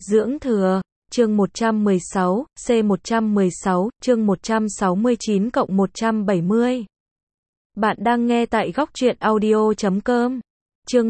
Dưỡng thừa, chương 116, C116, chương 169 cộng 170. Bạn đang nghe tại góc truyện audio.com. Chương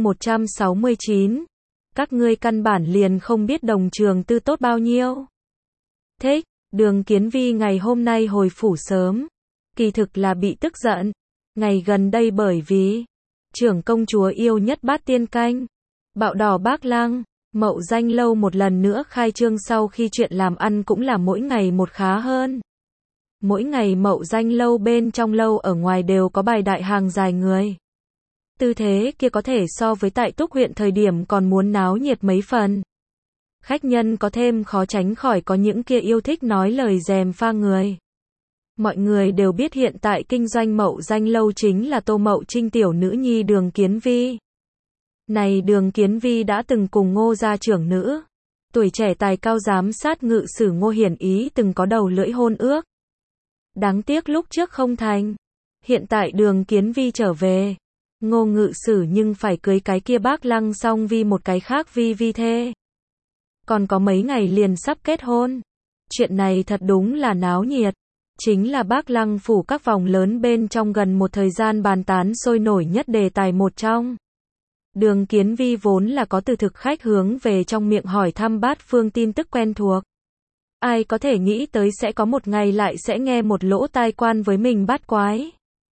169. Các ngươi căn bản liền không biết đồng trường tư tốt bao nhiêu. Thích, Đường Kiến Vi ngày hôm nay hồi phủ sớm. Kỳ thực là bị tức giận. Ngày gần đây bởi vì trưởng công chúa yêu nhất bát tiên canh. Bạo đỏ Bác Lăng. Mậu Danh lâu một lần nữa khai trương sau khi chuyện làm ăn cũng là mỗi ngày một khá hơn. Mỗi ngày Mậu Danh lâu bên trong lâu ở ngoài đều có bài đại hàng dài người. Tư thế kia có thể so với tại Túc huyện thời điểm còn muốn náo nhiệt mấy phần. Khách nhân có thêm khó tránh khỏi có những kia yêu thích nói lời dèm pha người. Mọi người đều biết hiện tại kinh doanh Mậu Danh lâu chính là Tô Mậu Trinh tiểu nữ nhi Đường Kiến Vi. Này Đường Kiến Vi đã từng cùng Ngô gia trưởng nữ, tuổi trẻ tài cao giám sát ngự sử Ngô Hiển Ý từng có đầu lưỡi hôn ước. Đáng tiếc lúc trước không thành. Hiện tại Đường Kiến Vi trở về. Ngô ngự sử nhưng phải cưới cái kia Bác Lăng xong Vi một cái khác Vi thê. Còn có mấy ngày liền sắp kết hôn. Chuyện này thật đúng là náo nhiệt. Chính là Bác Lăng phủ các vòng lớn bên trong gần một thời gian bàn tán sôi nổi nhất đề tài một trong. Đường Kiến Vi vốn là có từ thực khách hướng về trong miệng hỏi thăm bát phương tin tức quen thuộc. Ai có thể nghĩ tới sẽ có một ngày lại sẽ nghe một lỗ tai quan với mình bát quái.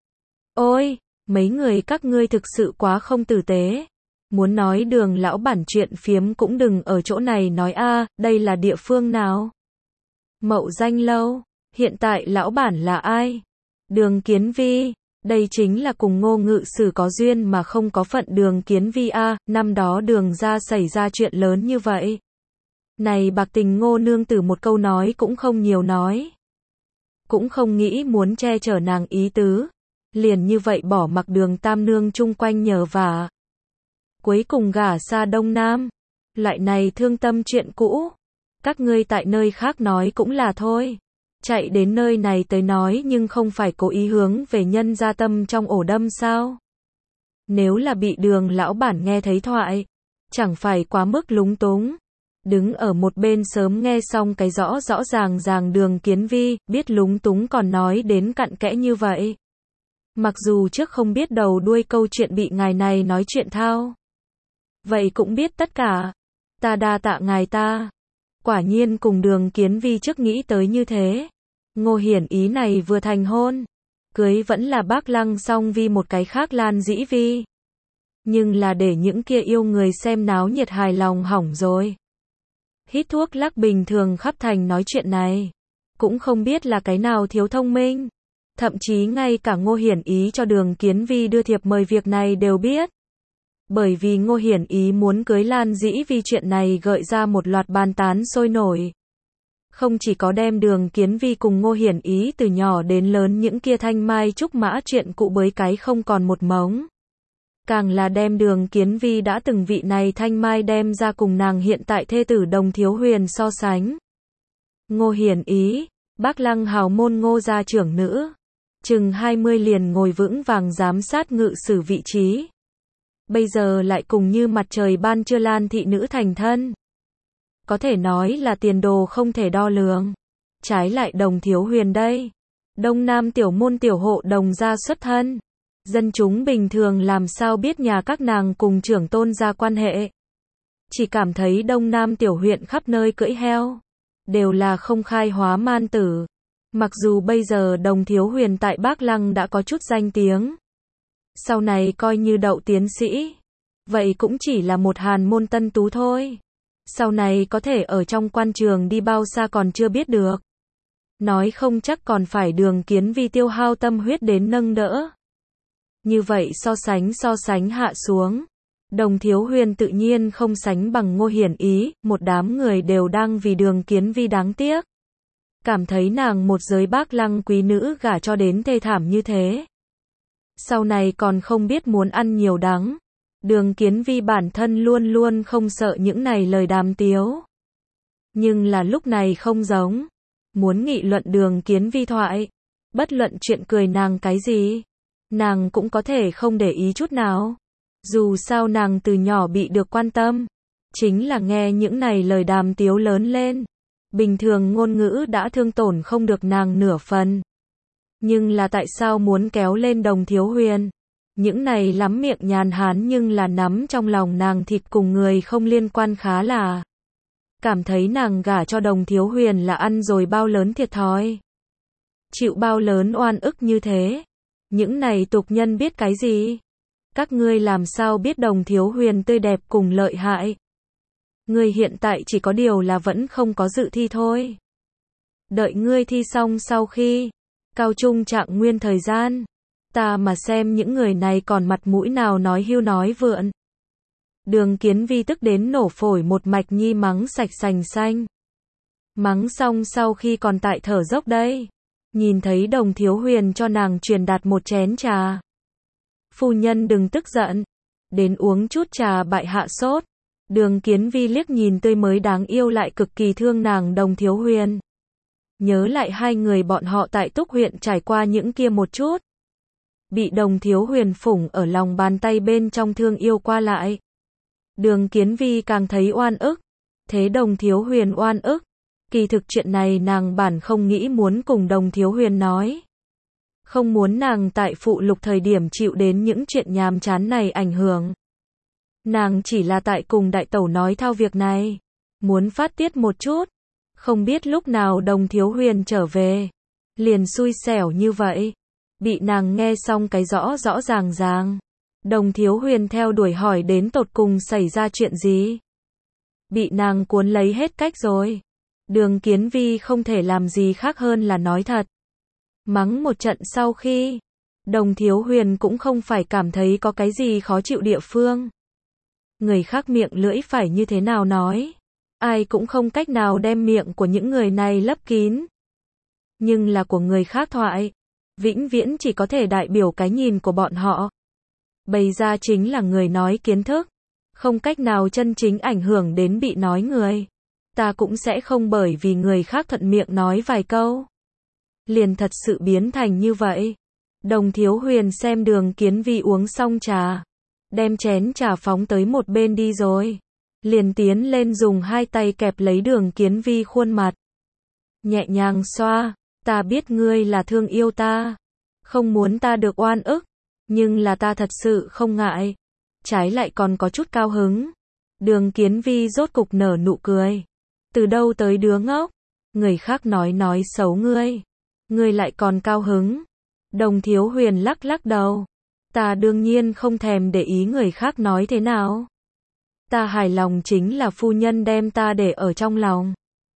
Ôi, mấy người các ngươi thực sự quá không tử tế. Muốn nói Đường lão bản chuyện phiếm cũng đừng ở chỗ này nói a, đây là địa phương nào? Mậu Danh lâu, hiện tại lão bản là ai? Đường Kiến Vi. Đây chính là cùng Ngô ngự sử có duyên mà không có phận Đường Kiến Vi a, năm đó Đường gia xảy ra chuyện lớn như vậy. Này bạc tình Ngô nương tử một câu nói cũng không nhiều nói. Cũng không nghĩ muốn che chở nàng ý tứ. Liền như vậy bỏ mặc Đường tam nương chung quanh nhờ vả. Cuối cùng gả xa Đông Nam. Loại này thương tâm chuyện cũ. Các ngươi tại nơi khác nói cũng là thôi. Chạy đến nơi này tới nói nhưng không phải cố ý hướng về nhân gia tâm trong ổ đâm sao. Nếu là bị Đường lão bản nghe thấy thoại, chẳng phải quá mức lúng túng. Đứng ở một bên sớm nghe xong cái rõ ràng Đường Kiến Vi, biết lúng túng còn nói đến cặn kẽ như vậy. Mặc dù trước không biết đầu đuôi câu chuyện bị ngài này nói chuyện thao. Vậy cũng biết tất cả. Ta đa tạ ngài ta. Quả nhiên cùng Đường Kiến Vi trước nghĩ tới như thế. Ngô Hiển Ý này vừa thành hôn. Cưới vẫn là Bác Lăng xong Vi một cái khác Lan Dĩ Vi. Nhưng là để những kia yêu người xem náo nhiệt hài lòng hỏng rồi. Hít thuốc lắc bình thường khắp thành nói chuyện này. Cũng không biết là cái nào thiếu thông minh. Thậm chí ngay cả Ngô Hiển Ý cho Đường Kiến Vi đưa thiệp mời việc này đều biết. Bởi vì Ngô Hiển Ý muốn cưới Lan Dĩ Vi chuyện này gợi ra một loạt bàn tán sôi nổi. Không chỉ có đem Đường Kiến Vi cùng Ngô Hiển Ý từ nhỏ đến lớn những kia thanh mai trúc mã chuyện cũ bới cái không còn một mống. Càng là đem Đường Kiến Vi đã từng vị này thanh mai đem ra cùng nàng hiện tại thê tử Đồng Thiếu Huyền so sánh. Ngô Hiển Ý, Bác Lăng hào môn Ngô gia trưởng nữ. Chừng 20 liền ngồi vững vàng giám sát ngự sử vị trí. Bây giờ lại cùng như mặt trời ban trưa Lan thị nữ thành thân. Có thể nói là tiền đồ không thể đo lường. Trái lại Đồng Thiếu Huyền đây. Đông Nam tiểu môn tiểu hộ Đồng gia xuất thân. Dân chúng bình thường làm sao biết nhà các nàng cùng trưởng tôn gia quan hệ. Chỉ cảm thấy Đông Nam tiểu huyện khắp nơi cưỡi heo. Đều là không khai hóa man tử. Mặc dù bây giờ Đồng Thiếu Huyền tại Bác Lăng đã có chút danh tiếng. Sau này coi như đậu tiến sĩ. Vậy cũng chỉ là một hàn môn tân tú thôi. Sau này có thể ở trong quan trường đi bao xa còn chưa biết được. Nói không chắc còn phải Đường Kiến Vi tiêu hao tâm huyết đến nâng đỡ. Như vậy so sánh hạ xuống. Đồng Thiếu Huyền tự nhiên không sánh bằng Ngô Hiển Ý, một đám người đều đang vì Đường Kiến Vi đáng tiếc. Cảm thấy nàng một giới Bác Lăng quý nữ gả cho đến thê thảm như thế. Sau này còn không biết muốn ăn nhiều đắng. Đường Kiến Vi bản thân luôn luôn không sợ những này lời đàm tiếu. Nhưng là lúc này không giống. Muốn nghị luận Đường Kiến Vi thoại. Bất luận chuyện cười nàng cái gì. Nàng cũng có thể không để ý chút nào. Dù sao nàng từ nhỏ bị được quan tâm. chính là nghe những này lời đàm tiếu lớn lên. Bình thường ngôn ngữ đã thương tổn không được nàng nửa phần. Nhưng là tại sao muốn kéo lên Đồng Thiếu Huyền? Những này lắm miệng nhàn hán nhưng là nắm trong lòng nàng thịt cùng người không liên quan khá là. Cảm thấy nàng gả cho Đồng Thiếu Huyền là ăn rồi bao lớn thiệt thòi. Chịu bao lớn oan ức như thế. Những này tục nhân biết cái gì? Các ngươi làm sao biết Đồng Thiếu Huyền tươi đẹp cùng lợi hại? Ngươi hiện tại chỉ có điều là vẫn không có dự thi thôi. Đợi ngươi thi xong sau khi cao trung trạng nguyên thời gian, ta mà xem những người này còn mặt mũi nào nói hưu nói vượn. Đường Kiến Vi tức đến nổ phổi một mạch nhi mắng sạch sành xanh. Mắng xong sau khi còn tại thở dốc đây, nhìn thấy Đồng Thiếu Huyền cho nàng truyền đạt một chén trà. Phu nhân đừng tức giận, đến uống chút trà bại hạ sốt. Đường Kiến Vi liếc nhìn tươi mới đáng yêu lại cực kỳ thương nàng Đồng Thiếu Huyền. Nhớ lại hai người bọn họ tại Túc huyện trải qua những kia một chút. Bị Đồng Thiếu Huyền phủng ở lòng bàn tay bên trong thương yêu qua lại. Đường Kiến Vi càng thấy oan ức. Thế Đồng Thiếu Huyền oan ức. Kỳ thực chuyện này nàng bản không nghĩ muốn cùng Đồng Thiếu Huyền nói. Không muốn nàng tại phụ lục thời điểm chịu đến những chuyện nhàm chán này ảnh hưởng. Nàng chỉ là tại cùng đại tẩu nói thao việc này. Muốn phát tiết một chút. Không biết lúc nào Đồng Thiếu Huyền trở về. Liền xui xẻo như vậy. Bị nàng nghe xong cái rõ rõ ràng ràng. Đồng Thiếu Huyền theo đuổi hỏi đến tột cùng xảy ra chuyện gì. Bị nàng cuốn lấy hết cách rồi. Đường Kiến Vi không thể làm gì khác hơn là nói thật. Mắng một trận sau khi, Đồng Thiếu Huyền cũng không phải cảm thấy có cái gì khó chịu địa phương. Người khác miệng lưỡi phải như thế nào nói. Ai cũng không cách nào đem miệng của những người này lấp kín. Nhưng là của người khác thoại, vĩnh viễn chỉ có thể đại biểu cái nhìn của bọn họ. Bày ra chính là người nói kiến thức, không cách nào chân chính ảnh hưởng đến bị nói người. Ta cũng sẽ không bởi vì người khác thuận miệng nói vài câu. Liền thật sự biến thành như vậy. Đồng Thiếu Huyền xem Đường Kiến Vi uống xong trà. Đem chén trà phóng tới một bên đi rồi. Liền tiến lên dùng hai tay kẹp lấy Đường Kiến Vi khuôn mặt. Nhẹ nhàng xoa. Ta biết ngươi là thương yêu ta. Không muốn ta được oan ức. Nhưng là ta thật sự không ngại. Trái lại còn có chút cao hứng. Đường Kiến Vi rốt cục nở nụ cười. Từ đâu tới đứa ngốc? Người khác nói xấu ngươi. Ngươi lại còn cao hứng. Đồng Thiếu Huyền lắc lắc đầu. Ta đương nhiên không thèm để ý người khác nói thế nào. Ta hài lòng chính là phu nhân đem ta để ở trong lòng.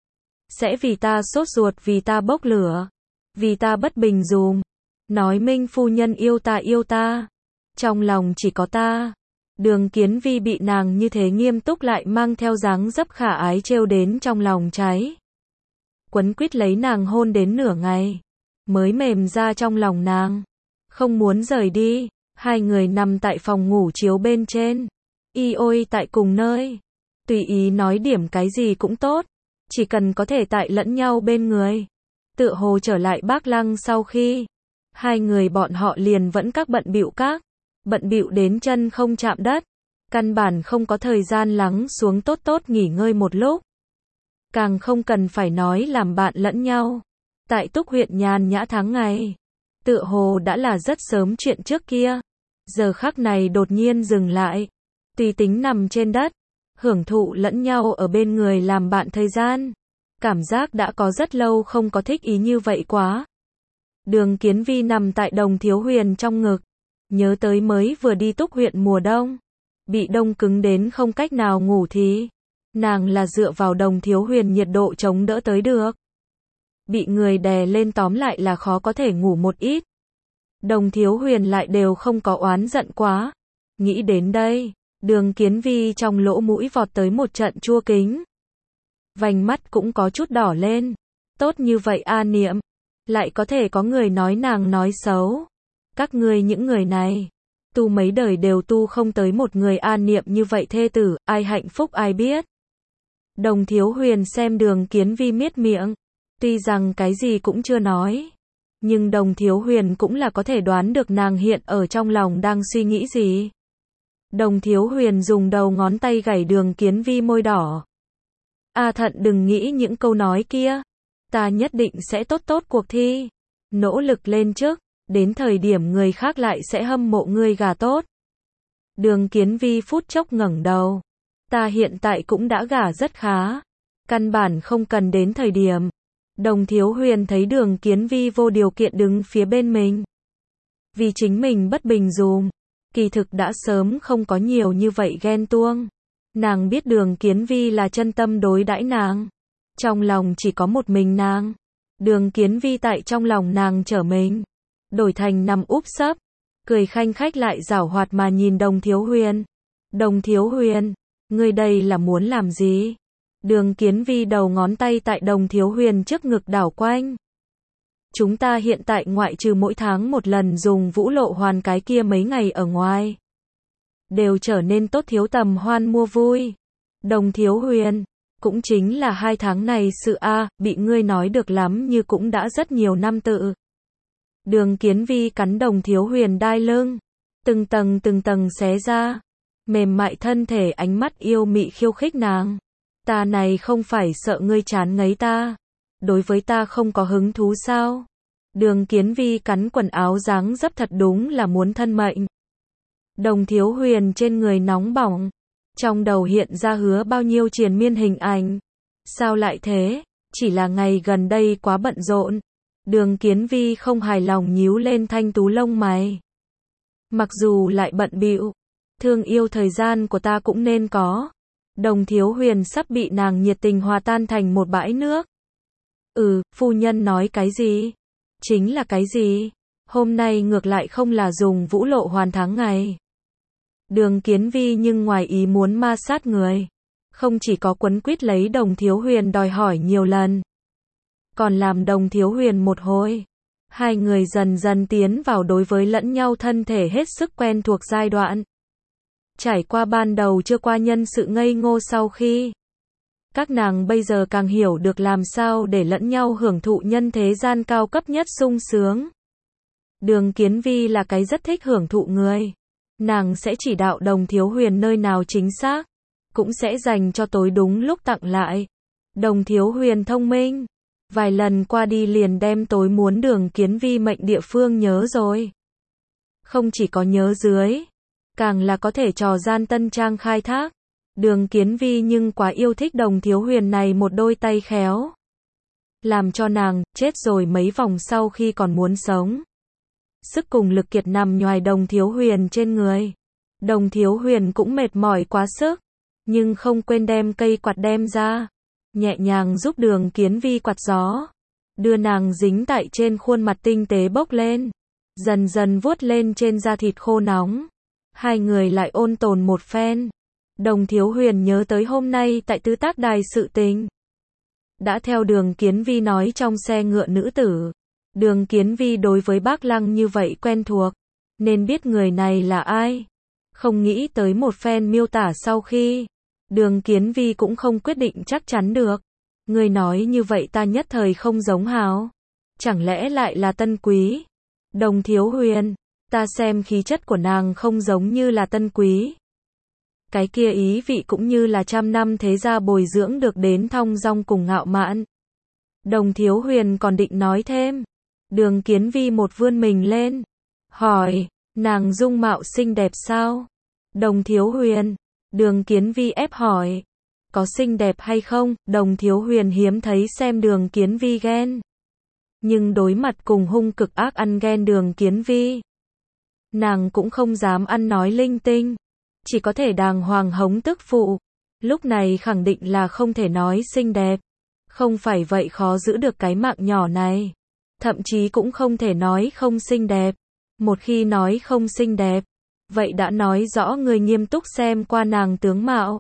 Sẽ vì ta sốt ruột, vì ta bốc lửa. Vì ta bất bình dùm. Nói minh phu nhân yêu ta. Trong lòng chỉ có ta. Đường Kiến Vi bị nàng như thế nghiêm túc lại mang theo dáng dấp khả ái trêu đến trong lòng cháy. Quấn quýt lấy nàng hôn đến nửa ngày. Mới mềm ra trong lòng nàng. Không muốn rời đi. Hai người nằm tại phòng ngủ chiếu bên trên. Y ôi tại cùng nơi. Tùy ý nói điểm cái gì cũng tốt. Chỉ cần có thể tại lẫn nhau bên người. Tựa hồ trở lại Bác Lăng sau khi. Hai người bọn họ liền vẫn các bận bịu các. Bận bịu đến chân không chạm đất. Căn bản không có thời gian lắng xuống tốt nghỉ ngơi một lúc. Càng không cần phải nói làm bạn lẫn nhau. Tại Túc huyện nhàn nhã tháng ngày. Tựa hồ đã là rất sớm chuyện trước kia. Giờ khắc này đột nhiên dừng lại. Tùy tính nằm trên đất. Hưởng thụ lẫn nhau ở bên người làm bạn thời gian. Cảm giác đã có rất lâu không có thích ý như vậy quá. Đường Kiến Vi nằm tại Đồng Thiếu Huyền trong ngực. Nhớ tới mới vừa đi Túc huyện mùa đông. Bị đông cứng đến không cách nào ngủ thì. Nàng là dựa vào Đồng Thiếu Huyền nhiệt độ chống đỡ tới được. Bị người đè lên tóm lại là khó có thể ngủ một ít. Đồng Thiếu Huyền lại đều không có oán giận quá. Nghĩ đến đây, Đường Kiến Vi trong lỗ mũi vọt tới một trận chua kính. Vành mắt cũng có chút đỏ lên. Tốt như vậy a niệm. Lại có thể có người nói nàng nói xấu. Các ngươi những người này. Tu mấy đời đều tu không tới một người a niệm như vậy thê tử. Ai hạnh phúc ai biết. Đồng Thiếu Huyền xem Đường Kiến Vi miết miệng. Tuy rằng cái gì cũng chưa nói. Nhưng Đồng Thiếu Huyền cũng là có thể đoán được nàng hiện ở trong lòng đang suy nghĩ gì. Đồng Thiếu Huyền dùng đầu ngón tay gảy Đường Kiến Vi môi đỏ. A Thận đừng nghĩ những câu nói kia. Ta nhất định sẽ tốt tốt cuộc thi. Nỗ lực lên trước, đến thời điểm người khác lại sẽ hâm mộ ngươi gả tốt. Đường Kiến Vi phút chốc ngẩng đầu. Ta hiện tại cũng đã gả rất khá. Căn bản không cần đến thời điểm. Đồng Thiếu Huyền thấy Đường Kiến Vi vô điều kiện đứng phía bên mình. Vì chính mình bất bình dùm. Kỳ thực đã sớm không có nhiều như vậy ghen tuông. Nàng biết Đường Kiến Vi là chân tâm đối đãi nàng. Trong lòng chỉ có một mình nàng. Đường Kiến Vi tại trong lòng nàng trở mình. Đổi thành nằm úp sấp. Cười khanh khách lại giảo hoạt mà nhìn Đồng Thiếu Huyền. Đồng Thiếu Huyền, ngươi đây là muốn làm gì? Đường Kiến Vi đầu ngón tay tại Đồng Thiếu Huyền trước ngực đảo quanh. Chúng ta hiện tại ngoại trừ mỗi tháng một lần dùng Vũ Lộ Hoàn cái kia mấy ngày ở ngoài. Đều trở nên tốt thiếu tầm hoan mua vui. Đồng Thiếu Huyền, cũng chính là 2 tháng này sự a, bị ngươi nói được lắm như cũng đã rất nhiều năm tự. Đường Kiến Vi cắn Đồng Thiếu Huyền đai lưng. Từng tầng xé ra. Mềm mại thân thể ánh mắt yêu mị khiêu khích nàng. Ta này không phải sợ ngươi chán ngấy ta. Đối với ta không có hứng thú sao? Đường Kiến Vi cắn quần áo dáng dấp thật đúng là muốn thân mệnh. Đồng Thiếu Huyền trên người nóng bỏng. Trong đầu hiện ra hứa bao nhiêu triền miên hình ảnh. Sao lại thế? Chỉ là ngày gần đây quá bận rộn. Đường Kiến Vi không hài lòng nhíu lên thanh tú lông mày. Mặc dù lại bận bịu, thương yêu thời gian của ta cũng nên có. Đồng Thiếu Huyền sắp bị nàng nhiệt tình hòa tan thành một bãi nước. Phu nhân nói cái gì? Chính là cái gì? Hôm nay ngược lại không là dùng Vũ Lộ Hoàn tháng ngày. Đường Kiến Vi nhưng ngoài ý muốn ma sát người. Không chỉ có quấn quýt lấy Đồng Thiếu Huyền đòi hỏi nhiều lần. Còn làm Đồng Thiếu Huyền một hồi. Hai người dần dần tiến vào đối với lẫn nhau thân thể hết sức quen thuộc giai đoạn. Trải qua ban đầu chưa qua nhân sự ngây ngô sau khi. Các nàng bây giờ càng hiểu được làm sao để lẫn nhau hưởng thụ nhân thế gian cao cấp nhất sung sướng. Đường Kiến Vi là cái rất thích hưởng thụ người. Nàng sẽ chỉ đạo Đồng Thiếu Huyền nơi nào chính xác. Cũng sẽ dành cho tối đúng lúc tặng lại. Đồng Thiếu Huyền thông minh. Vài lần qua đi liền đem tối muốn Đường Kiến Vi mệnh địa phương nhớ rồi. Không chỉ có nhớ dưới. Càng là có thể trò gian tân trang khai thác. Đường Kiến Vi nhưng quá yêu thích Đồng Thiếu Huyền này một đôi tay khéo. Làm cho nàng chết rồi mấy vòng sau khi còn muốn sống. Sức cùng lực kiệt nằm nhoài Đồng Thiếu Huyền trên người. Đồng Thiếu Huyền cũng mệt mỏi quá sức. Nhưng không quên đem cây quạt đem ra. Nhẹ nhàng giúp Đường Kiến Vi quạt gió. Đưa nàng dính tại trên khuôn mặt tinh tế bốc lên. Dần dần vuốt lên trên da thịt khô nóng. Hai người lại ôn tồn một phen. Đồng Thiếu Huyền nhớ tới hôm nay tại Tứ Tác Đài sự tình. Đã theo Đường Kiến Vi nói trong xe ngựa nữ tử. Đường Kiến Vi đối với Bác Lăng như vậy quen thuộc. Nên biết người này là ai. Không nghĩ tới một phen miêu tả sau khi. Đường Kiến Vi cũng không quyết định chắc chắn được. Người nói như vậy ta nhất thời không giống hào. Chẳng lẽ lại là Tân Quý? Đồng Thiếu Huyền. Ta xem khí chất của nàng không giống như là Tân Quý. Cái kia ý vị cũng như là 100 năm thế gia bồi dưỡng được đến thong dong cùng ngạo mạn. Đồng Thiếu Huyền còn định nói thêm. Đường Kiến Vi một vươn mình lên. Hỏi, nàng dung mạo xinh đẹp sao? Đồng Thiếu Huyền. Đường Kiến Vi ép hỏi. Có xinh đẹp hay không? Đồng Thiếu Huyền hiếm thấy xem Đường Kiến Vi ghen. Nhưng đối mặt cùng hung cực ác ăn ghen Đường Kiến Vi. Nàng cũng không dám ăn nói linh tinh. Chỉ có thể đàng hoàng hống tức phụ. Lúc này khẳng định là không thể nói xinh đẹp. Không phải vậy khó giữ được cái mạng nhỏ này. Thậm chí cũng không thể nói không xinh đẹp. Một khi nói không xinh đẹp, vậy đã nói rõ người nghiêm túc xem qua nàng tướng mạo.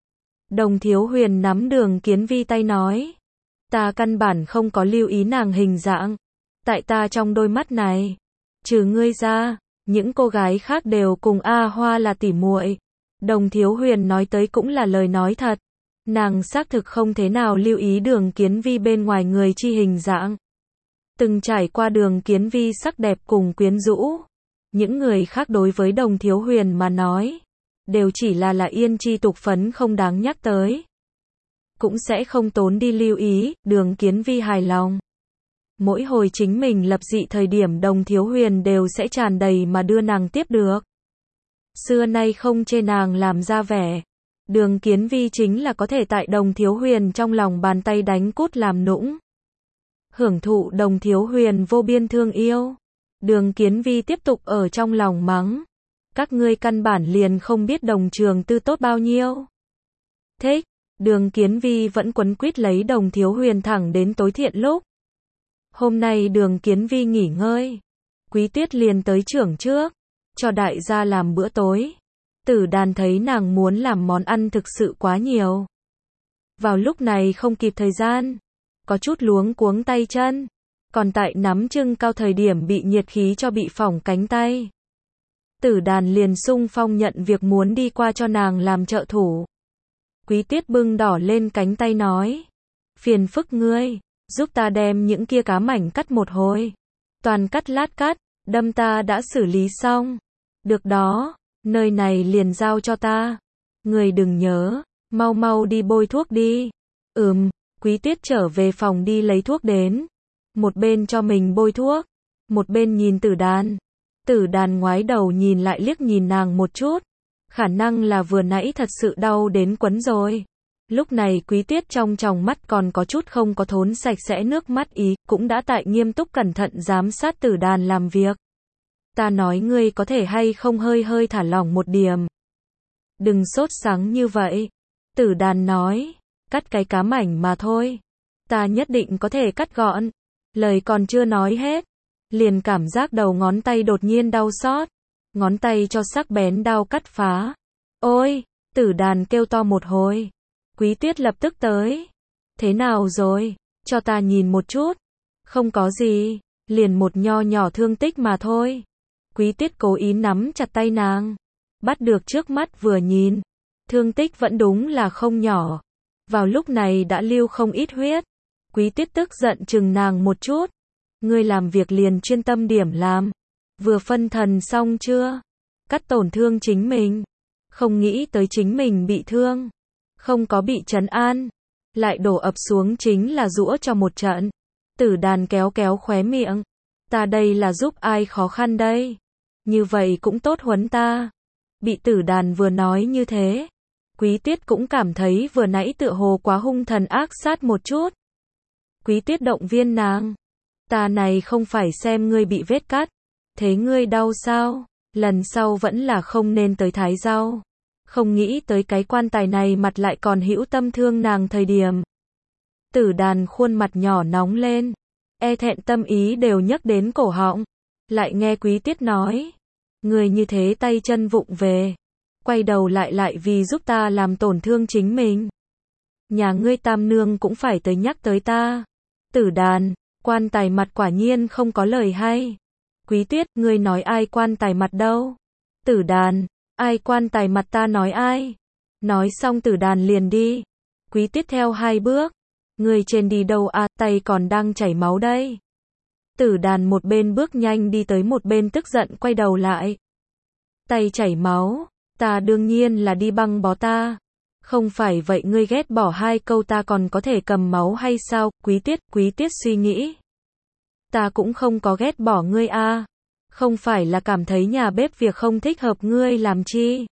Đồng Thiếu Huyền nắm Đường Kiến Vi tay nói. Ta căn bản không có lưu ý nàng hình dạng. Tại ta trong đôi mắt này, trừ ngươi ra, những cô gái khác đều cùng A Hoa là tỉ muội. Đồng Thiếu Huyền nói tới cũng là lời nói thật. Nàng xác thực không thế nào lưu ý Đường Kiến Vi bên ngoài người chi hình dạng. Từng trải qua Đường Kiến Vi sắc đẹp cùng quyến rũ. Những người khác đối với Đồng Thiếu Huyền mà nói, đều chỉ là yên chi tục phấn không đáng nhắc tới. Cũng sẽ không tốn đi lưu ý, Đường Kiến Vi hài lòng. Mỗi hồi chính mình lập dị thời điểm Đồng Thiếu Huyền đều sẽ tràn đầy mà đưa nàng tiếp được. Xưa nay không chê nàng làm ra vẻ. Đường Kiến Vi chính là có thể tại Đồng Thiếu Huyền trong lòng bàn tay đánh cút làm nũng. Hưởng thụ Đồng Thiếu Huyền vô biên thương yêu. Đường Kiến Vi tiếp tục ở trong lòng mắng. Các ngươi căn bản liền không biết Đồng Trường Tư tốt bao nhiêu. Thích. Đường Kiến Vi vẫn quấn quýt lấy Đồng Thiếu Huyền thẳng đến tối thiện lúc. Hôm nay Đường Kiến Vi nghỉ ngơi. Quý Tuyết liền tới trưởng trước, cho đại gia làm bữa tối. Tử Đàn thấy nàng muốn làm món ăn thực sự quá nhiều. Vào lúc này không kịp thời gian, có chút luống cuống tay chân, còn tại nắm trưng cao thời điểm bị nhiệt khí cho bị phỏng cánh tay. Tử Đàn liền xung phong nhận việc muốn đi qua cho nàng làm trợ thủ. Quý Tiết bưng đỏ lên cánh tay nói, phiền phức ngươi, giúp ta đem những kia cá mảnh cắt một hồi. Toàn cắt lát cắt, đâm ta đã xử lý xong. Được đó, nơi này liền giao cho ta. Người đừng nhớ, mau mau đi bôi thuốc đi. Quý Tiết trở về phòng đi lấy thuốc đến. Một bên cho mình bôi thuốc, một bên nhìn Tử Đàn. Tử Đàn ngoái đầu nhìn lại liếc nhìn nàng một chút. Khả năng là vừa nãy thật sự đau đến quấn rồi. Lúc này Quý Tiết trong tròng mắt còn có chút không có thốn sạch sẽ nước mắt ý, cũng đã tại nghiêm túc cẩn thận giám sát Tử Đàn làm việc. Ta nói ngươi có thể hay không hơi thả lỏng một điểm. Đừng sốt sắng như vậy. Tử Đàn nói, cắt cái cá mảnh mà thôi. Ta nhất định có thể cắt gọn. Lời còn chưa nói hết, liền cảm giác đầu ngón tay đột nhiên đau xót. Ngón tay cho sắc bén đau cắt phá. Ôi, Tử Đàn kêu to một hồi. Quý Tiết lập tức tới. Thế nào rồi? Cho ta nhìn một chút. Không có gì, liền một nho nhỏ thương tích mà thôi. Quý Tiết cố ý nắm chặt tay nàng. Bắt được trước mắt vừa nhìn. Thương tích vẫn đúng là không nhỏ. Vào lúc này đã lưu không ít huyết. Quý Tiết tức giận chừng nàng một chút. Ngươi làm việc liền chuyên tâm điểm làm. Vừa phân thần xong chưa? Cắt tổn thương chính mình. Không nghĩ tới chính mình bị thương. Không có bị trấn an. Lại đổ ập xuống chính là giũa cho một trận. Tử Đàn kéo kéo khóe miệng. Ta đây là giúp ai khó khăn đây? Như vậy cũng tốt huấn ta. Bị Tử Đàn vừa nói như thế. Quý Tiết cũng cảm thấy vừa nãy tựa hồ quá hung thần ác sát một chút. Quý Tiết động viên nàng. Ta này không phải xem ngươi bị vết cắt. Thế ngươi đau sao? Lần sau vẫn là không nên tới thái rau. Không nghĩ tới cái quan tài này mặt lại còn hữu tâm thương nàng thời điểm. Tử Đàn khuôn mặt nhỏ nóng lên. E thẹn tâm ý đều nhấc đến cổ họng. Lại nghe Quý Tiết nói. Người như thế tay chân vụng về. Quay đầu lại vì giúp ta làm tổn thương chính mình. Nhà ngươi tam nương cũng phải tới nhắc tới ta. Tử Đàn, quan tài mặt quả nhiên không có lời hay. Quý Tiết, ngươi nói ai quan tài mặt đâu? Tử Đàn, ai quan tài mặt ta nói ai? Nói xong Tử Đàn liền đi. Quý Tiết theo 2 bước. Ngươi trên đi đâu à, tay còn đang chảy máu đây. Tử Đàn một bên bước nhanh đi tới một bên tức giận quay đầu lại. Tay chảy máu, ta đương nhiên là đi băng bó ta. Không phải vậy ngươi ghét bỏ 2 câu ta còn có thể cầm máu hay sao? Quý Tiết suy nghĩ. Ta cũng không có ghét bỏ ngươi a. Không phải là cảm thấy nhà bếp việc không thích hợp ngươi làm chi.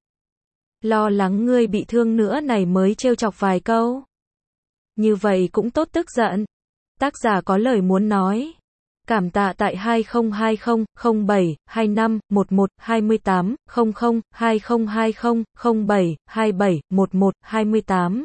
Lo lắng ngươi bị thương nữa này mới trêu chọc vài câu. Như vậy cũng tốt tức giận. Tác giả có lời muốn nói. Cảm tạ tại 2020 07 25 11 28 00 2020 07 27 11 28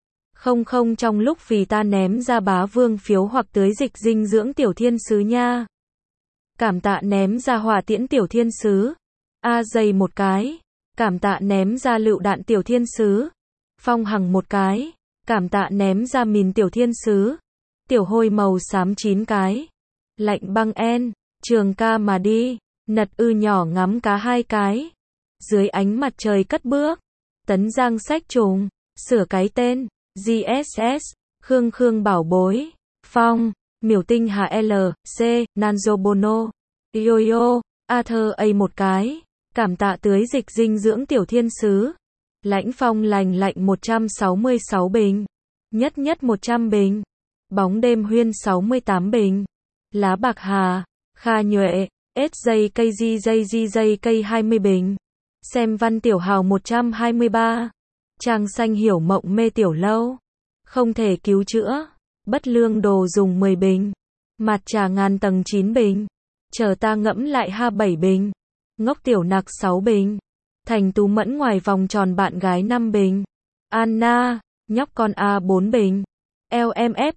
00 trong lúc vì ta ném ra bá vương phiếu hoặc tưới dịch dinh dưỡng tiểu thiên sứ nha. Cảm tạ ném ra hỏa tiễn tiểu thiên sứ. A dày một cái. Cảm tạ ném ra lựu đạn tiểu thiên sứ. Phong Hằng một cái. Cảm tạ ném ra mìn tiểu thiên sứ. Tiểu hôi màu xám 9 cái. Lạnh băng en. Trường ca mà đi. Nật ư nhỏ ngắm cá 2 cái. Dưới ánh mặt trời cất bước. Tấn Giang sách trùng. Sửa cái tên. GSS. Khương bảo bối. Phong. Miểu tinh HL. C. Nanzo Bono. Yoyo. Arthur A một cái. Cảm tạ tưới dịch dinh dưỡng tiểu thiên sứ. Lãnh phong lành lạnh 166 bình. Nhất nhất 100 bình. Bóng đêm huyên 68 bình. Lá bạc hà, Kha Nhuệ, SJKJJJK 20 bình. Xem văn tiểu hào 123. Trang xanh hiểu mộng mê tiểu lâu. Không thể cứu chữa. Bất lương đồ dùng 10 bình. Mặt trà ngàn tầng 9 bình. Chờ ta ngẫm lại ha 7 bình. Ngốc tiểu nặc 6 bình. Thành tú mẫn ngoài vòng tròn bạn gái 5 bình. Anna, nhóc con A 4 bình. LMF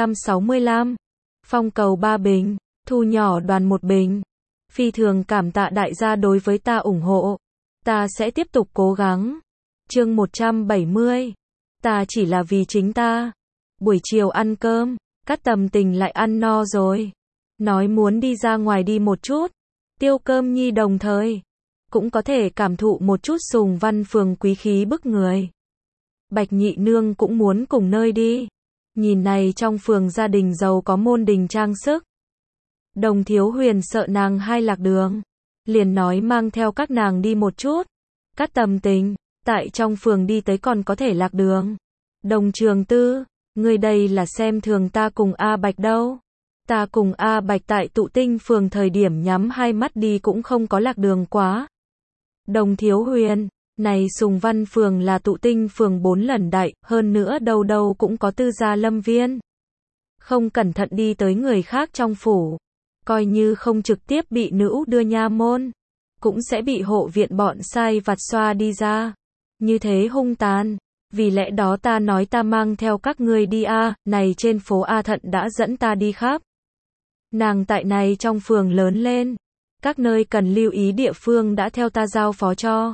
265. Phong cầu 3 bình. Thu nhỏ đoàn 1 bình. Phi thường cảm tạ đại gia đối với ta ủng hộ. Ta sẽ tiếp tục cố gắng. Chương 170. Ta chỉ là vì chính ta. Buổi chiều ăn cơm, Cát Tầm Tình lại ăn no rồi. Nói muốn đi ra ngoài đi một chút. Tiêu Cơm Nhi đồng thời cũng có thể cảm thụ một chút Sùng Văn Phường quý khí bức người. Bạch Nhị Nương cũng muốn cùng nơi đi. Nhìn này trong phường gia đình giàu có môn đình trang sức. Đồng Thiếu Huyền sợ nàng hai lạc đường, liền nói mang theo các nàng đi một chút. Cát Tầm Tình, tại trong phường đi tới còn có thể lạc đường. Đồng Trường Tư, ngươi đây là xem thường ta cùng A Bạch đâu. Ta cùng A Bạch tại Tụ Tinh phường thời điểm nhắm hai mắt đi cũng không có lạc đường quá. Đồng Thiếu Huyền, này Sùng Văn phường là Tụ Tinh phường 4 lần đại, hơn nữa đâu đâu cũng có tư gia lâm viên. Không cẩn thận đi tới người khác trong phủ, coi như không trực tiếp bị nữ đưa nha môn, cũng sẽ bị hộ viện bọn sai vặt xoa đi ra. Như thế hung tàn. Vì lẽ đó ta nói ta mang theo các ngươi đi a, này trên phố A Thận đã dẫn ta đi khắp. Nàng tại này trong phường lớn lên, các nơi cần lưu ý địa phương đã theo ta giao phó cho.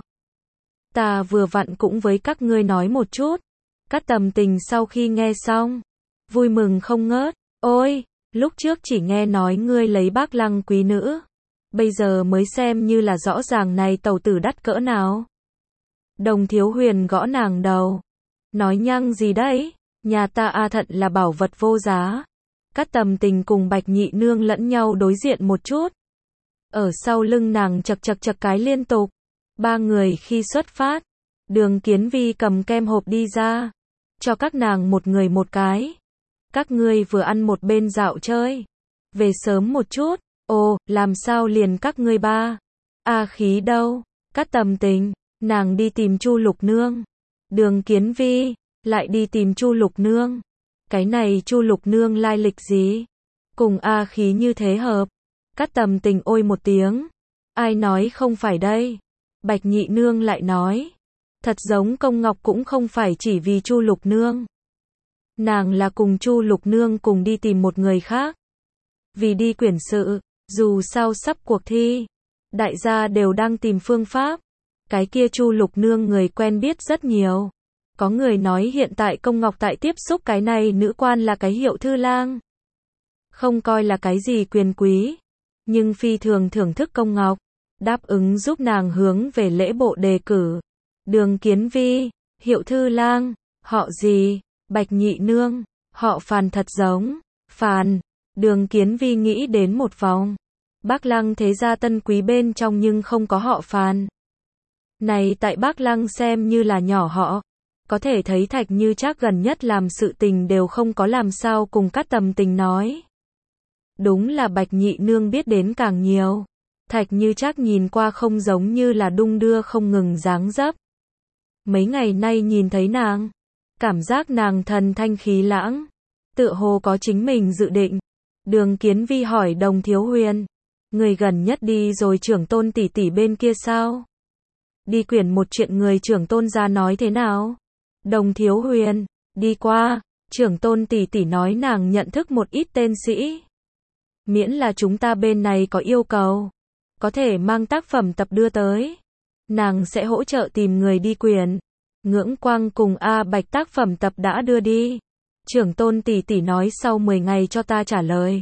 Ta vừa vặn cũng với các ngươi nói một chút. Cát Tầm Tình sau khi nghe xong, vui mừng không ngớt. Ôi, lúc trước chỉ nghe nói ngươi lấy Bác Lăng quý nữ, bây giờ mới xem như là rõ ràng này tàu tử đắt cỡ nào. Đồng Thiếu Huyền gõ nàng đầu. Nói nhăng gì đấy, nhà ta A Thận là bảo vật vô giá. Cát Tầm Tình cùng Bạch Nhị Nương lẫn nhau đối diện một chút. Ở sau lưng nàng chật chật chật cái liên tục. Ba người khi xuất phát, Đường Kiến Vi cầm kem hộp đi ra, cho các nàng một người một cái. Các ngươi vừa ăn một bên dạo chơi, về sớm một chút. Ồ, làm sao liền các ngươi ba? A Khí đâu? Cát Tầm Tình, nàng đi tìm Chu Lục Nương. Đường Kiến Vi lại đi tìm Chu Lục Nương. Cái này Chu Lục Nương lai lịch gì? Cùng A Khí như thế hợp. Cát Tầm Tình ôi một tiếng. Ai nói không phải đây? Bạch Nhị Nương lại nói. Thật giống Công Ngọc cũng không phải chỉ vì Chu Lục Nương. Nàng là cùng Chu Lục Nương cùng đi tìm một người khác. Vì đi quyển sự, dù sao sắp cuộc thi, đại gia đều đang tìm phương pháp. Cái kia Chu Lục Nương người quen biết rất nhiều. Có người nói hiện tại Công Ngọc tại tiếp xúc cái này nữ quan là cái hiệu thư lang. Không coi là cái gì quyền quý, nhưng phi thường thưởng thức Công Ngọc, đáp ứng giúp nàng hướng về lễ bộ đề cử. Đường Kiến Vi, hiệu thư lang, họ gì? Bạch Nhị Nương, họ Phàn thật giống. Phàn. Đường Kiến Vi nghĩ đến một vòng. Bác Lăng thế gia tân quý bên trong nhưng không có họ Phàn. Này tại Bác Lăng xem như là nhỏ họ. Có thể thấy Thạch Như Trác gần nhất làm sự tình đều không có làm sao cùng Cát Tầm Tình nói. Đúng là Bạch Nhị Nương biết đến càng nhiều. Thạch Như Trác nhìn qua không giống như là đung đưa không ngừng dáng dấp. Mấy ngày nay nhìn thấy nàng, cảm giác nàng thần thanh khí lãng, tựa hồ có chính mình dự định. Đường Kiến Vi hỏi Đồng Thiếu Huyền, người gần nhất đi rồi trưởng tôn tỷ tỷ bên kia sao? Đi quyển một chuyện người trưởng tôn ra nói thế nào? Đồng Thiếu Huyền, đi qua, trưởng tôn tỷ tỷ nói nàng nhận thức một ít tên sĩ. Miễn là chúng ta bên này có yêu cầu, có thể mang tác phẩm tập đưa tới, nàng sẽ hỗ trợ tìm người đi quyển. Ngưỡng Quang cùng A Bạch tác phẩm tập đã đưa đi. Trưởng tôn tỷ tỷ nói sau 10 ngày cho ta trả lời.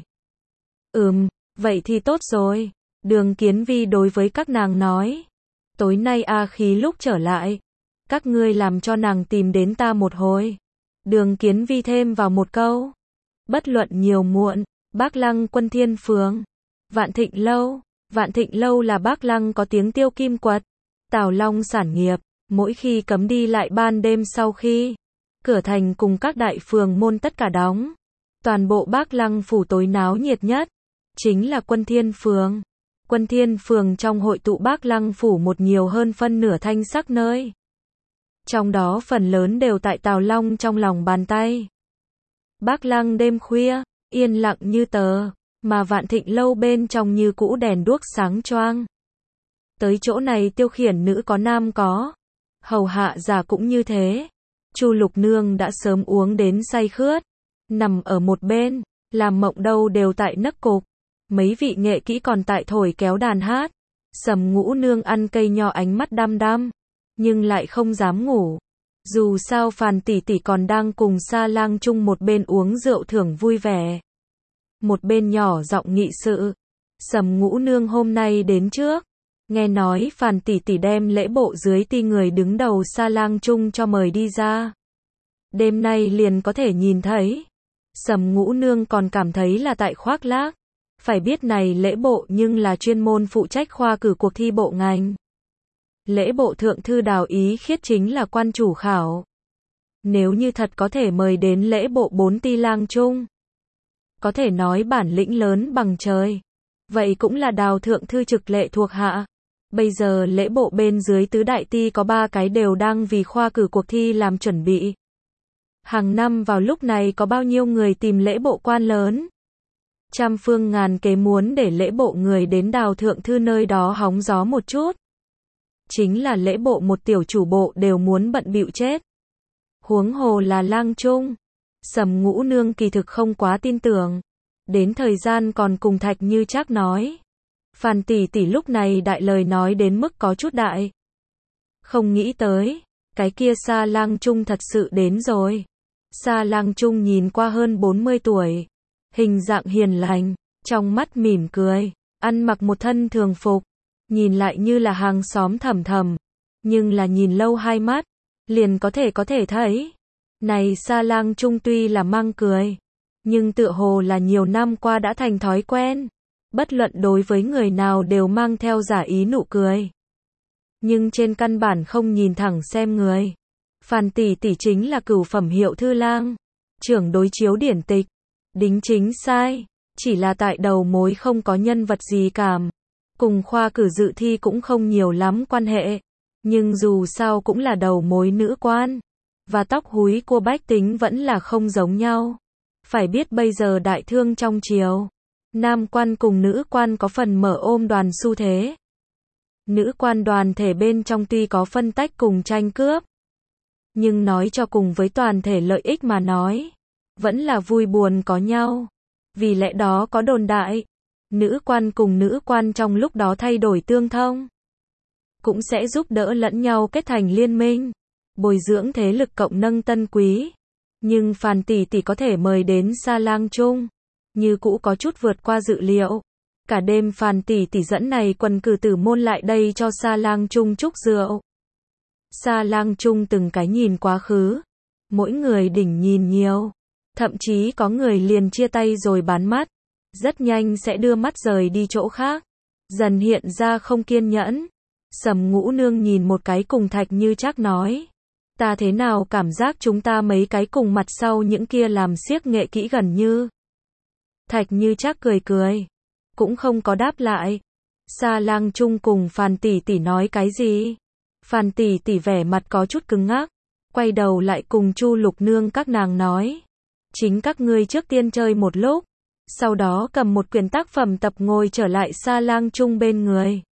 Vậy thì tốt rồi. Đường Kiến Vi đối với các nàng nói. Tối nay A Khí lúc trở lại, các ngươi làm cho nàng tìm đến ta một hồi. Đường Kiến Vi thêm vào một câu. Bất luận nhiều muộn, Bác Lăng Quân Thiên Phường, Vạn Thịnh Lâu, Vạn Thịnh lâu là Bác Lăng có tiếng tiêu kim quật. Tào Long sản nghiệp, mỗi khi cấm đi lại ban đêm sau khi cửa thành cùng các đại phường môn tất cả đóng. Toàn bộ Bác Lăng phủ tối náo nhiệt nhất chính là Quân Thiên phường. Quân Thiên phường trong hội tụ Bác Lăng phủ một nhiều hơn phân nửa thanh sắc nơi. Trong đó phần lớn đều tại Tào Long trong lòng bàn tay. Bác Lăng đêm khuya, yên lặng như tờ, mà Vạn Thịnh lâu bên trong như cũ đèn đuốc sáng choang. Tới chỗ này tiêu khiển nữ có nam có, hầu hạ giả cũng như thế. Chu Lục Nương đã sớm uống đến say khướt, nằm ở một bên, làm mộng đâu đều tại nấc cục. Mấy vị nghệ kỹ còn tại thổi kéo đàn hát. Sầm Ngũ Nương ăn cây nho ánh mắt đăm đăm, nhưng lại không dám ngủ. Dù sao Phàn tỷ tỷ còn đang cùng Sa Lang chung một bên uống rượu thưởng vui vẻ. Một bên nhỏ giọng nghị sự. Sầm Ngũ Nương hôm nay đến trước, nghe nói Phàn tỷ tỷ đem lễ bộ dưới ti người đứng đầu Sa Lang chung cho mời đi ra. Đêm nay liền có thể nhìn thấy. Sầm Ngũ Nương còn cảm thấy là tại khoác lác. Phải biết này lễ bộ nhưng là chuyên môn phụ trách khoa cử cuộc thi bộ ngành. Lễ bộ thượng thư Đào Ý Khiết chính là quan chủ khảo. Nếu như thật có thể mời đến lễ bộ 4 ti lang chung, có thể nói bản lĩnh lớn bằng trời. Vậy cũng là Đào thượng thư trực lệ thuộc hạ. Bây giờ lễ bộ bên dưới tứ đại ti có 3 cái đều đang vì khoa cử cuộc thi làm chuẩn bị. Hàng năm vào lúc này có bao nhiêu người tìm lễ bộ quan lớn. Trăm phương ngàn kế muốn để lễ bộ người đến Đào thượng thư nơi đó hóng gió một chút. Chính là lễ bộ một tiểu chủ bộ đều muốn bận bịu chết. Huống hồ là lang trung. Sầm Ngũ Nương kỳ thực không quá tin tưởng. Đến thời gian còn cùng Thạch Như Trác nói. Phàn tỷ tỷ lúc này đại lời nói đến mức có chút đại. Không nghĩ tới, cái kia Sa Lang Trung thật sự đến rồi. Sa Lang Trung nhìn qua hơn 40 tuổi. Hình dạng hiền lành, trong mắt mỉm cười, ăn mặc một thân thường phục. Nhìn lại như là hàng xóm thầm thầm. Nhưng là nhìn lâu hai mắt, liền có thể thấy. Này Sa Lang Trung tuy là mang cười, nhưng tựa hồ là nhiều năm qua đã thành thói quen. Bất luận đối với người nào đều mang theo giả ý nụ cười. Nhưng trên căn bản không nhìn thẳng xem người. Phàn tỷ tỷ chính là cửu phẩm hiệu thư lang. Trưởng đối chiếu điển tịch. Đính chính sai. Chỉ là tại đầu mối không có nhân vật gì cảm. Cùng khoa cử dự thi cũng không nhiều lắm quan hệ. Nhưng dù sao cũng là đầu mối nữ quan. Và tóc húi của bách tính vẫn là không giống nhau. Phải biết bây giờ đại thương trong triều, nam quan cùng nữ quan có phần mở ôm đoàn xu thế. Nữ quan đoàn thể bên trong tuy có phân tách cùng tranh cướp, nhưng nói cho cùng với toàn thể lợi ích mà nói, vẫn là vui buồn có nhau. Vì lẽ đó có đồn đại, nữ quan cùng nữ quan trong lúc đó thay đổi tương thông, cũng sẽ giúp đỡ lẫn nhau kết thành liên minh, bồi dưỡng thế lực cộng nâng tân quý. Nhưng Phàn tỷ tỷ có thể mời đến Sa Lang Trung, như cũ có chút vượt qua dự liệu. Cả đêm Phàn tỷ tỷ dẫn này quần cử tử môn lại đây cho Sa Lang Trung chúc rượu. Sa Lang Trung từng cái nhìn quá khứ, mỗi người đỉnh nhìn nhiều, thậm chí có người liền chia tay rồi bán mắt, rất nhanh sẽ đưa mắt rời đi chỗ khác, dần hiện ra không kiên nhẫn. Sầm Ngũ Nương nhìn một cái cùng Thạch Như Trác nói. Ta thế nào cảm giác chúng ta mấy cái cùng mặt sau những kia làm xiếc nghệ kỹ gần như. Thạch Như Trác cười cười, cũng không có đáp lại. Sa Lang Trung cùng Phàn tỷ tỷ nói cái gì? Phàn tỷ tỷ vẻ mặt có chút cứng ngắc, quay đầu lại cùng Chu Lục Nương các nàng nói. Chính các ngươi trước tiên chơi một lúc, sau đó cầm một quyển tác phẩm tập ngồi trở lại Sa Lang Trung bên người.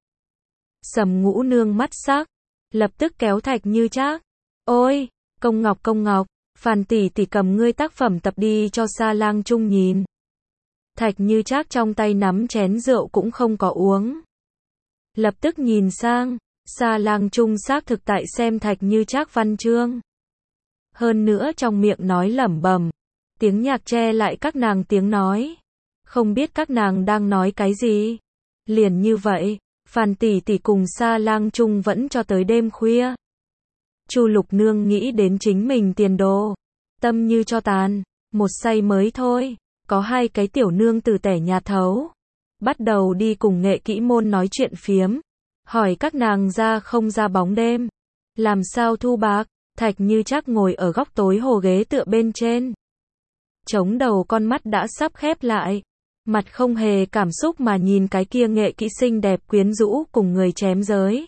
Sầm Ngũ Nương mắt sắc, lập tức kéo Thạch Như Trác. Ôi, công ngọc, Phàn tỷ tỷ cầm ngươi tác phẩm tập đi cho Sa Lang Trung nhìn. Thạch Như Trác trong tay nắm chén rượu cũng không có uống. Lập tức nhìn sang, Sa Lang Trung xác thực tại xem Thạch Như Trác văn chương. Hơn nữa trong miệng nói lẩm bẩm, tiếng nhạc che lại các nàng tiếng nói. Không biết các nàng đang nói cái gì. Liền như vậy, Phàn tỷ tỷ cùng Sa Lang Trung vẫn cho tới đêm khuya. Chu Lục Nương nghĩ đến chính mình tiền đồ, tâm như cho tàn, một say mới thôi, có hai cái tiểu nương tử tẻ nhà thấu. bắt đầu đi cùng nghệ kỹ môn nói chuyện phiếm, hỏi các nàng ra không ra bóng đêm, làm sao thu bạc. Thạch Như Trác ngồi ở góc tối hồ ghế tựa bên trên, chống đầu, con mắt đã sắp khép lại, mặt không hề cảm xúc mà nhìn cái kia nghệ kỹ xinh đẹp quyến rũ cùng người chém giới.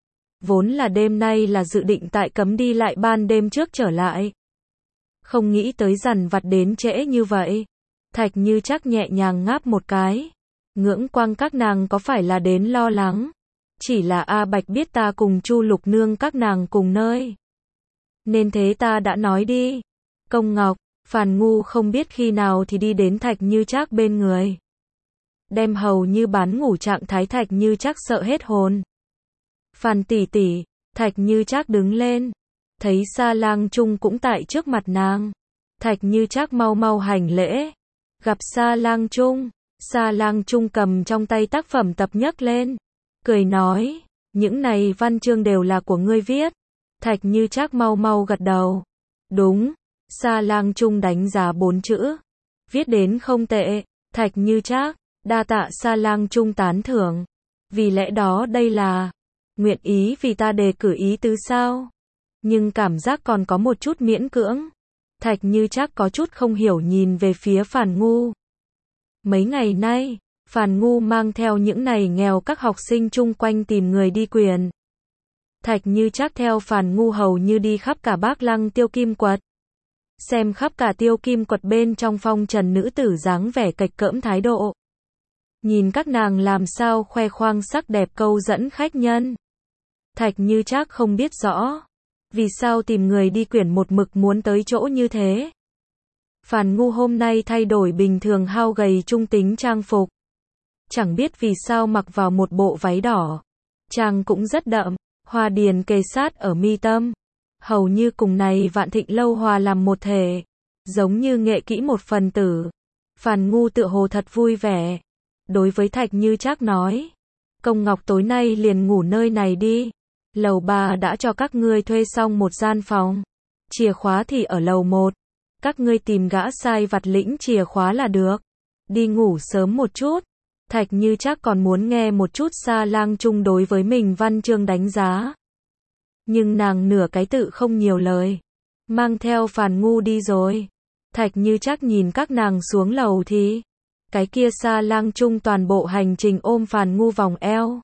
Vốn là đêm nay là dự định tại cấm đi lại ban đêm trước trở lại, không nghĩ tới dằn vặt đến trễ như vậy. Thạch Như Trác nhẹ nhàng ngáp một cái, Ngưỡng Quang các nàng có phải là đến lo lắng? Chỉ là A Bạch biết ta cùng Chu Lục Nương các nàng cùng nơi, nên thế ta đã nói đi. Công Ngọc, Phàn Ngu không biết khi nào thì đi đến Thạch Như Trác bên người, đem hầu như bán ngủ trạng thái Thạch Như Trác sợ hết hồn. Phàn tỷ tỷ. Thạch Như Trác đứng lên, thấy Sa Lang Trung cũng tại trước mặt nàng. Thạch Như Trác mau mau hành lễ, gặp Sa Lang Trung. Sa Lang Trung cầm trong tay tác phẩm tập nhấc lên, cười nói, những này văn chương đều là của ngươi viết. Thạch Như Trác mau mau gật đầu, đúng. Sa Lang Trung đánh giá 4 chữ, viết đến không tệ. Thạch Như Trác, đa tạ Sa Lang Trung tán thưởng, vì lẽ đó đây là nguyện ý vì ta đề cử ý tứ sao? Nhưng cảm giác còn có một chút miễn cưỡng. Thạch Như Trác có chút không hiểu nhìn về phía Phàn Ngu. Mấy ngày nay, Phàn Ngu mang theo những này nghèo các học sinh chung quanh tìm người đi quyền. Thạch Như Trác theo Phàn Ngu hầu như đi khắp cả Bác Lăng Tiêu Kim Quật, xem khắp cả Tiêu Kim Quật bên trong phong trần nữ tử dáng vẻ kệch cỡm thái độ, nhìn các nàng làm sao khoe khoang sắc đẹp câu dẫn khách nhân. Thạch Như Trác không biết rõ vì sao tìm người đi quyển một mực muốn tới chỗ như thế. Phàn Ngu hôm nay thay đổi bình thường hao gầy trung tính trang phục, chẳng biết vì sao mặc vào một bộ váy đỏ, trang cũng rất đậm, hoa điền kề sát ở mi tâm, hầu như cùng này Vạn Thịnh lâu hòa làm một thể, giống như nghệ kỹ một phần tử. Phàn Ngu tựa hồ thật vui vẻ, đối với Thạch Như Trác nói, Công Ngọc tối nay liền ngủ nơi này đi, lầu 3 đã cho các ngươi thuê xong một gian phòng, chìa khóa thì ở lầu 1, các ngươi tìm gã sai vặt lĩnh chìa khóa là được, đi ngủ sớm một chút. Thạch Như Trác còn muốn nghe một chút Sa Lang Trung đối với mình văn chương đánh giá, nhưng nàng nửa cái tự không nhiều lời, mang theo Phàn Ngu đi rồi. Thạch Như Trác nhìn các nàng xuống lầu thì cái kia Sa Lang Trung toàn bộ hành trình ôm Phàn Ngu vòng eo,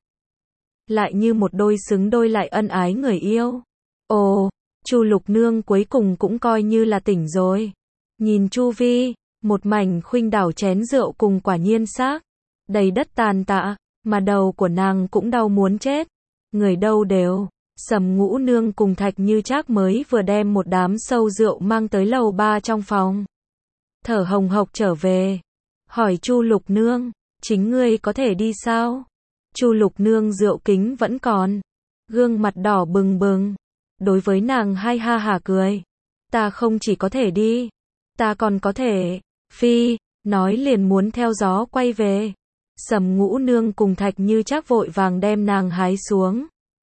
lại như một đôi xứng đôi lại ân ái người yêu. Ồ, Chu Lục Nương cuối cùng cũng coi như là tỉnh rồi. Nhìn chu vi, một mảnh khuynh đảo chén rượu cùng quả nhiên xác, đầy đất tàn tạ, mà đầu của nàng cũng đau muốn chết. Người đâu đều. Sầm Ngũ Nương cùng Thạch Như Trác mới vừa đem một đám sâu rượu mang tới lầu 3 trong phòng, thở hồng hộc trở về, hỏi Chu Lục Nương, chính ngươi có thể đi sao? Chu Lục Nương rượu kính vẫn còn, gương mặt đỏ bừng bừng, đối với nàng hai ha hả cười, ta không chỉ có thể đi, ta còn có thể phi, nói liền muốn theo gió quay về. Sầm Ngũ Nương cùng Thạch Như Trác vội vàng đem nàng hái xuống,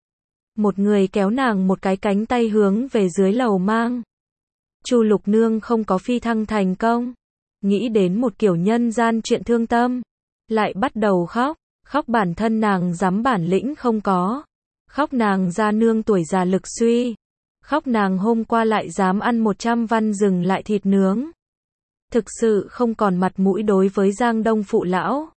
một người kéo nàng một cái cánh tay hướng về dưới lầu mang. Chu Lục Nương không có phi thăng thành công, nghĩ đến một kiểu nhân gian chuyện thương tâm, lại bắt đầu khóc, khóc bản thân nàng dám bản lĩnh không có, khóc nàng gia nương tuổi già lực suy, khóc nàng hôm qua lại dám ăn 100 văn rừng lại thịt nướng, thực sự không còn mặt mũi đối với Giang Đông phụ lão.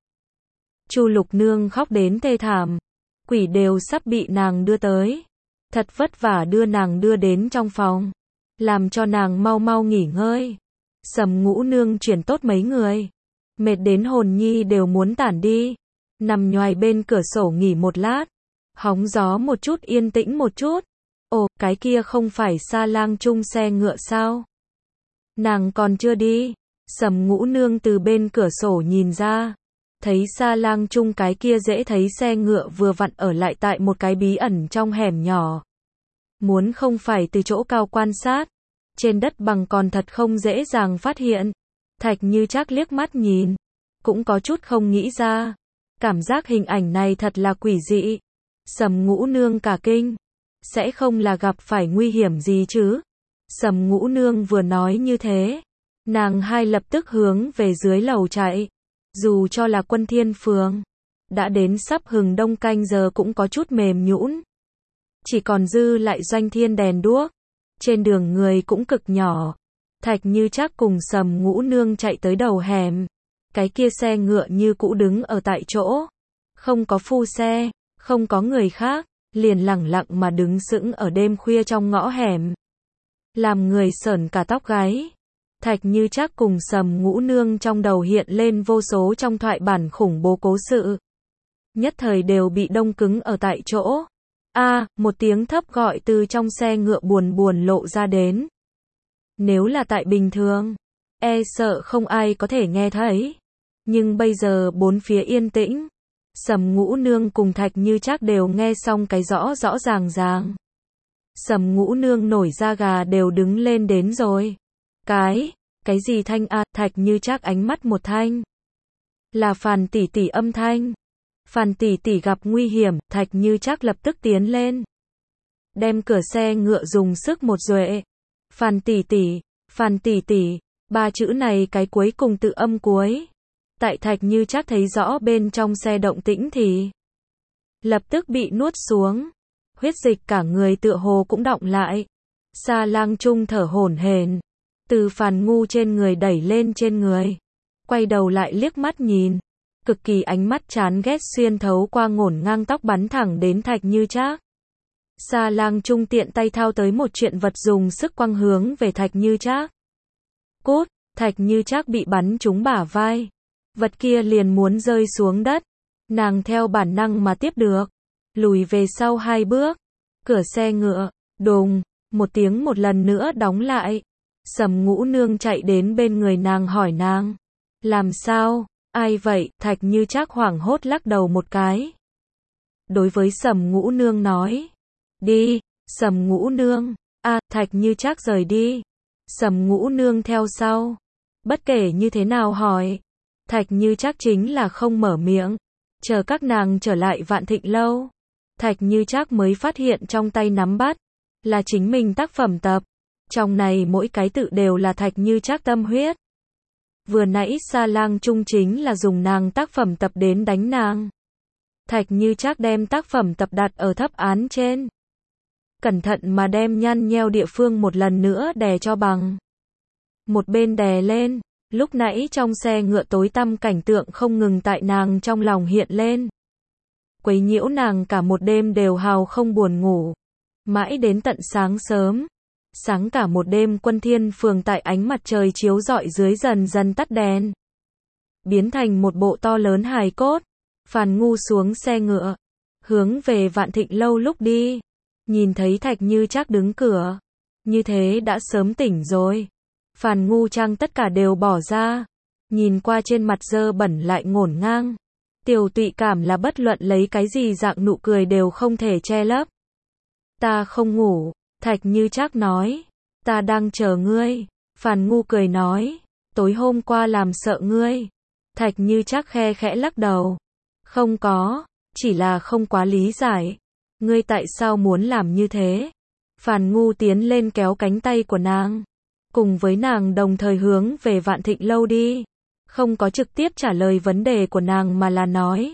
Chu Lục Nương khóc đến thê thảm, quỷ đều sắp bị nàng đưa tới, thật vất vả đưa nàng đưa đến trong phòng, làm cho nàng mau mau nghỉ ngơi. Sầm Ngũ Nương chuyển tốt mấy người, mệt đến hồn nhi đều muốn tản đi, nằm nhoài bên cửa sổ nghỉ một lát, hóng gió một chút, yên tĩnh một chút. Ồ, cái kia không phải Sa Lang Trung xe ngựa sao? Nàng còn chưa đi. Sầm Ngũ Nương từ bên cửa sổ nhìn ra, thấy Sa Lang Trung cái kia dễ thấy xe ngựa vừa vặn ở lại tại một cái bí ẩn trong hẻm nhỏ. Muốn không phải từ chỗ cao quan sát, trên đất bằng còn thật không dễ dàng phát hiện. Thạch Như Trác liếc mắt nhìn, cũng có chút không nghĩ ra, cảm giác hình ảnh này thật là quỷ dị. Sầm Ngũ Nương cả kinh, sẽ không là gặp phải nguy hiểm gì chứ? Sầm Ngũ Nương vừa nói như thế, nàng hai lập tức hướng về dưới lầu chạy, Dù cho là Quân Thiên Phường, đã đến sắp hừng đông canh giờ cũng có chút mềm nhũn. Chỉ còn dư lại Doanh Thiên đèn đuốc. Trên đường người cũng cực nhỏ. Thạch Như Trác cùng Sầm Ngũ Nương chạy tới đầu hẻm. Cái kia xe ngựa như cũ đứng ở tại chỗ. Không có phu xe, không có người khác, liền lẳng lặng mà đứng sững ở đêm khuya trong ngõ hẻm. Làm người sởn cả tóc gáy. Thạch Như Trác cùng Sầm Ngũ Nương trong đầu hiện lên vô số trong thoại bản khủng bố cố sự. Nhất thời đều bị đông cứng ở tại chỗ. Một tiếng thấp gọi từ trong xe ngựa buồn buồn lộ ra đến. Nếu là tại bình thường, e sợ không ai có thể nghe thấy. Nhưng bây giờ bốn phía yên tĩnh. Sầm Ngũ Nương cùng Thạch Như Trác đều nghe xong cái rõ rõ ràng ràng. Sầm Ngũ Nương nổi da gà đều đứng lên đến rồi. Cái gì thanh a? Thạch Như Trác ánh mắt một thanh. Là Phàn tỷ tỷ âm thanh. Phàn tỷ tỷ gặp nguy hiểm, Thạch Như Trác lập tức tiến lên. Đem cửa xe ngựa dùng sức một duệ. Phàn tỷ tỷ, ba chữ này cái cuối cùng tự âm cuối. Tại Thạch Như Trác thấy rõ bên trong xe động tĩnh thì lập tức bị nuốt xuống. Huyết dịch cả người tựa hồ cũng đọng lại. Sa Lang Trung thở hổn hển, từ Phàn Ngu trên người đẩy lên trên người. Quay đầu lại liếc mắt nhìn. Cực kỳ ánh mắt chán ghét xuyên thấu qua ngổn ngang tóc bắn thẳng đến Thạch Như Trác. Sa Lang Trung tiện tay thao tới một chuyện vật dùng sức quăng hướng về Thạch Như Trác. Cút, Thạch Như Trác bị bắn trúng bả vai. Vật kia liền muốn rơi xuống đất. Nàng theo bản năng mà tiếp được. Lùi về sau 2 bước. Cửa xe ngựa, đùng, một tiếng một lần nữa đóng lại. Sầm Ngũ Nương chạy đến bên người nàng hỏi nàng. Làm sao? Ai vậy? Thạch Như Trác hoảng hốt lắc đầu một cái. Đối với Sầm Ngũ Nương nói. Đi, Sầm Ngũ Nương. Thạch Như Trác rời đi. Sầm Ngũ Nương theo sau. Bất kể như thế nào hỏi. Thạch Như Trác chính là không mở miệng. Chờ các nàng trở lại Vạn Thịnh Lâu. Thạch Như Trác mới phát hiện trong tay nắm bắt. Là chính mình tác phẩm tập. Trong này mỗi cái tự đều là Thạch Như Trác tâm huyết. Vừa nãy Sa Lang Trung chính là dùng nàng tác phẩm tập đến đánh nàng. Thạch Như Trác đem tác phẩm tập đặt ở thấp án trên. Cẩn thận mà đem nhăn nheo địa phương một lần nữa đè cho bằng. Một bên đè lên, lúc nãy trong xe ngựa tối tăm cảnh tượng không ngừng tại nàng trong lòng hiện lên. Quấy nhiễu nàng cả một đêm đều hào không buồn ngủ. Mãi đến tận sáng sớm. Sáng cả một đêm Quân Thiên Phường tại ánh mặt trời chiếu rọi dưới dần dần tắt đèn. Biến thành một bộ to lớn hài cốt. Phàn Ngu xuống xe ngựa. Hướng về Vạn Thịnh Lâu lúc đi. Nhìn thấy Thạch Như Trác đứng cửa. Như thế đã sớm tỉnh rồi. Phàn Ngu trang tất cả đều bỏ ra. Nhìn qua trên mặt dơ bẩn lại ngổn ngang. Tiểu tụy cảm là bất luận lấy cái gì dạng nụ cười đều không thể che lấp. Ta không ngủ. Thạch Như Trác nói. Ta đang chờ ngươi. Phàn Ngu cười nói. Tối hôm qua làm sợ ngươi. Thạch Như Trác khe khẽ lắc đầu. Không có. Chỉ là không quá lý giải. Ngươi tại sao muốn làm như thế? Phàn Ngu tiến lên kéo cánh tay của nàng. Cùng với nàng đồng thời hướng về Vạn Thịnh Lâu đi. Không có trực tiếp trả lời vấn đề của nàng mà là nói.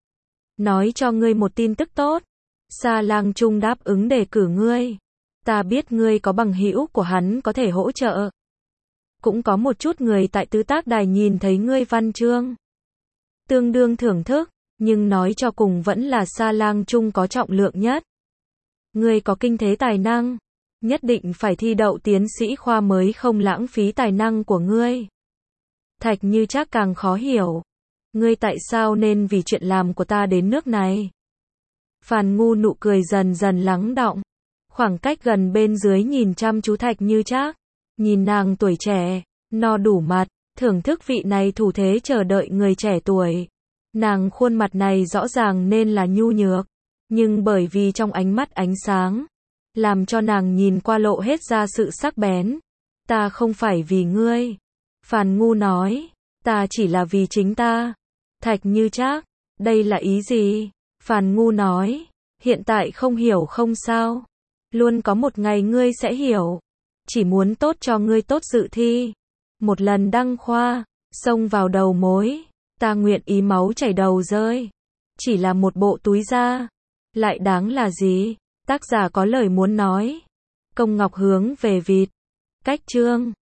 Nói cho ngươi một tin tức tốt. Sa Lang Trung đáp ứng đề cử ngươi. Ta biết ngươi có bằng hữu của hắn có thể hỗ trợ. Cũng có một chút người tại Tứ Tác Đài nhìn thấy ngươi văn chương. Tương đương thưởng thức, nhưng nói cho cùng vẫn là Sa Lang Trung có trọng lượng nhất. Ngươi có kinh thế tài năng. Nhất định phải thi đậu tiến sĩ khoa mới không lãng phí tài năng của ngươi. Thạch Như Trác càng khó hiểu. Ngươi tại sao nên vì chuyện làm của ta đến nước này? Phàn Ngu nụ cười dần dần lắng đọng. Khoảng cách gần bên dưới nhìn chăm chú Thạch Như Trác. Nhìn nàng tuổi trẻ, no đủ mặt, thưởng thức vị này thủ thế chờ đợi người trẻ tuổi. Nàng khuôn mặt này rõ ràng nên là nhu nhược. Nhưng bởi vì trong ánh mắt ánh sáng. Làm cho nàng nhìn qua lộ hết ra sự sắc bén. Ta không phải vì ngươi. Phàn Ngu nói. Ta chỉ là vì chính ta. Thạch Như Trác. Đây là ý gì? Phàn Ngu nói. Hiện tại không hiểu không sao. Luôn có một ngày ngươi sẽ hiểu. Chỉ muốn tốt cho ngươi tốt dự thi. Một lần đăng khoa. Xông vào đầu mối. Ta nguyện ý máu chảy đầu rơi. Chỉ là một bộ túi da. Lại đáng là gì? Tác giả có lời muốn nói. Công Ngọc hướng về vịt. Cách chương